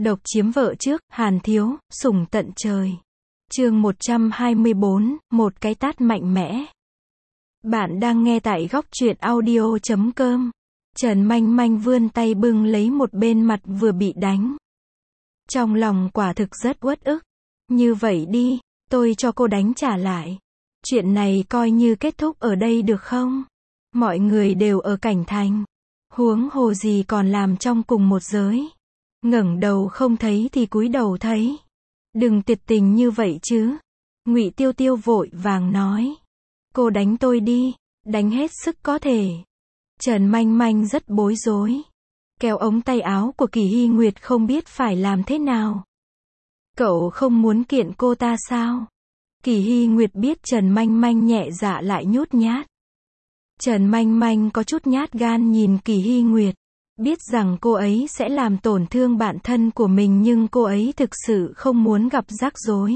Độc chiếm vợ trước, Hàn Thiếu, sủng tận trời. Chương 124, một cái tát mạnh mẽ. Bạn đang nghe tại góc truyện audio.com. Trần Manh Manh vươn tay bưng lấy một bên mặt vừa bị đánh. Trong lòng quả thực rất uất ức. Như vậy đi, tôi cho cô đánh trả lại. Chuyện này coi như kết thúc ở đây được không? Mọi người đều ở Cảnh Thành. Huống hồ gì còn làm trong cùng một giới. Ngẩng đầu không thấy thì cúi đầu thấy. Đừng tuyệt tình như vậy chứ. Ngụy Tiêu Tiêu vội vàng nói. Cô đánh tôi đi, đánh hết sức có thể. Trần Manh Manh rất bối rối. Kéo ống tay áo của Kỳ Hy Nguyệt không biết phải làm thế nào. Cậu không muốn kiện cô ta sao? Kỳ Hy Nguyệt biết Trần Manh Manh nhẹ dạ lại nhút nhát. Trần Manh Manh có chút nhát gan nhìn Kỳ Hy Nguyệt. Biết rằng cô ấy sẽ làm tổn thương bạn thân của mình nhưng cô ấy thực sự không muốn gặp rắc rối.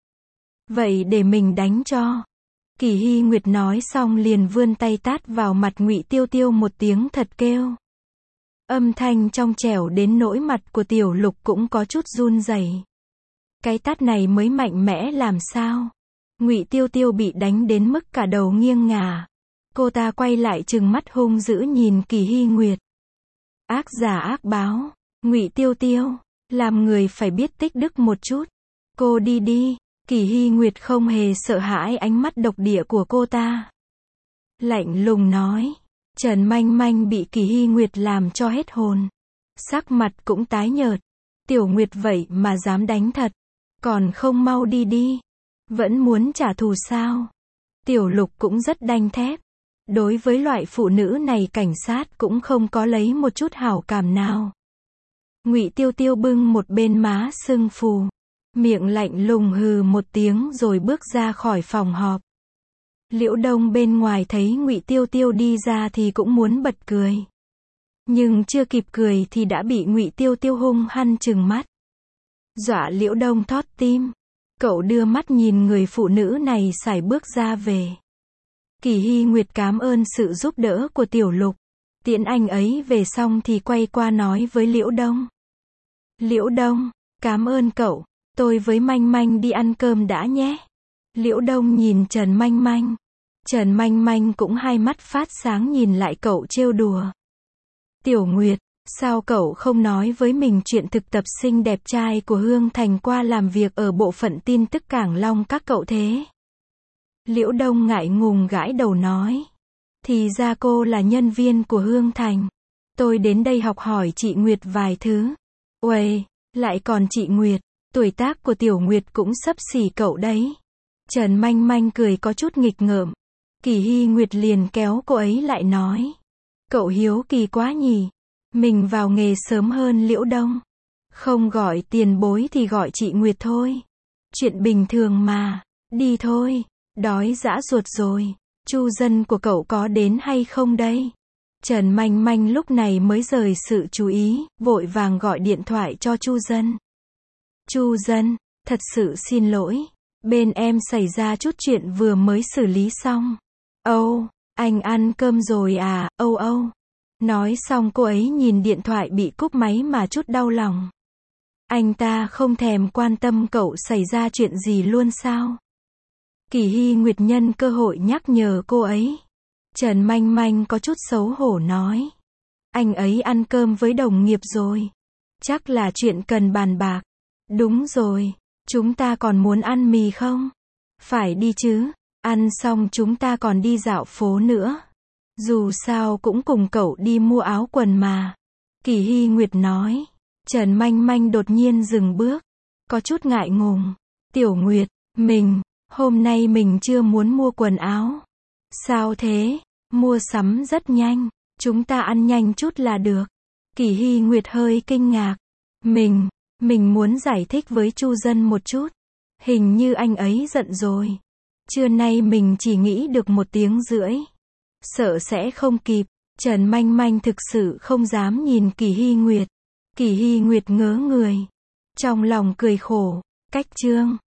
Vậy để mình đánh cho. Kỳ Hy Nguyệt nói xong liền vươn tay tát vào mặt Ngụy Tiêu Tiêu một tiếng thật kêu. Âm thanh trong trẻo đến nỗi mặt của Tiểu Lục cũng có chút run rẩy. Cái tát này mới mạnh mẽ làm sao? Ngụy Tiêu Tiêu bị đánh đến mức cả đầu nghiêng ngả. Cô ta quay lại trừng mắt hung dữ nhìn Kỳ Hy Nguyệt. Ác giả ác báo, Ngụy Tiêu Tiêu, làm người phải biết tích đức một chút. Cô đi đi. Kỳ Hy Nguyệt không hề sợ hãi ánh mắt độc địa của cô ta. Lạnh lùng nói. Trần Manh Manh bị Kỳ Hy Nguyệt làm cho hết hồn. Sắc mặt cũng tái nhợt. Tiểu Nguyệt vậy mà dám đánh thật. Còn không mau đi đi. Vẫn muốn trả thù sao? Tiểu Lục cũng rất đanh thép. Đối với loại phụ nữ này cảnh sát cũng không có lấy một chút hảo cảm nào. Ngụy Tiêu Tiêu bưng một bên má sưng phù. Miệng lạnh lùng hừ một tiếng rồi bước ra khỏi phòng họp. Liễu Đông bên ngoài thấy Ngụy Tiêu Tiêu đi ra thì cũng muốn bật cười. Nhưng chưa kịp cười thì đã bị Ngụy Tiêu Tiêu hung hăng trừng mắt. Dọa Liễu Đông thót tim. Cậu đưa mắt nhìn người phụ nữ này sải bước ra về. Kỳ Hy Nguyệt cảm ơn sự giúp đỡ của Tiểu Lục. Tiễn anh ấy về xong thì quay qua nói với Liễu Đông. Liễu Đông, cảm ơn cậu. Tôi với Manh Manh đi ăn cơm đã nhé. Liễu Đông nhìn Trần Manh Manh. Trần Manh Manh cũng hai mắt phát sáng nhìn lại cậu trêu đùa. Tiểu Nguyệt, sao cậu không nói với mình chuyện thực tập sinh đẹp trai của Hương Thành qua làm việc ở bộ phận tin tức Cảng Long các cậu thế? Liễu Đông ngại ngùng gãi đầu nói. Thì ra cô là nhân viên của Hương Thành. Tôi đến đây học hỏi chị Nguyệt vài thứ. Uầy, lại còn chị Nguyệt. Tuổi tác của Tiểu Nguyệt cũng xấp xỉ cậu đấy. Trần Manh Manh cười có chút nghịch ngợm. Kỳ Hy Nguyệt liền kéo cô ấy lại nói. Cậu hiếu kỳ quá nhỉ. Mình vào nghề sớm hơn Liễu Đông. Không gọi tiền bối thì gọi chị Nguyệt thôi. Chuyện bình thường mà. Đi thôi. Đói dã ruột rồi. Chu dân của cậu có đến hay không đây? Trần Manh Manh lúc này mới rời sự chú ý, vội vàng gọi điện thoại cho Chu dân. Chu dân, thật sự xin lỗi. Bên em xảy ra chút chuyện vừa mới xử lý xong. Âu, anh ăn cơm rồi à, âu âu. Nói xong cô ấy nhìn điện thoại bị cúp máy mà chút đau lòng. Anh ta không thèm quan tâm cậu xảy ra chuyện gì luôn sao? Kỳ Hy Nguyệt nhân cơ hội nhắc nhở cô ấy. Trần Manh Manh có chút xấu hổ nói. Anh ấy ăn cơm với đồng nghiệp rồi. Chắc là chuyện cần bàn bạc. Đúng rồi, chúng ta còn muốn ăn mì không? Phải đi chứ, ăn xong chúng ta còn đi dạo phố nữa. Dù sao cũng cùng cậu đi mua áo quần mà. Kỳ Hy Nguyệt nói. Trần Manh Manh đột nhiên dừng bước. Có chút ngại ngùng. Tiểu Nguyệt, hôm nay mình chưa muốn mua quần áo. Sao thế? Mua sắm rất nhanh. Chúng ta ăn nhanh chút là được. Kỳ Hy Nguyệt hơi kinh ngạc. Mình muốn giải thích với Chu dân một chút. Hình như anh ấy giận rồi. Trưa nay mình chỉ nghĩ được 1 tiếng rưỡi. Sợ sẽ không kịp. Trần Manh Manh thực sự không dám nhìn Kỳ Hy Nguyệt. Kỳ Hy Nguyệt ngớ người. Trong lòng cười khổ. Cách chương.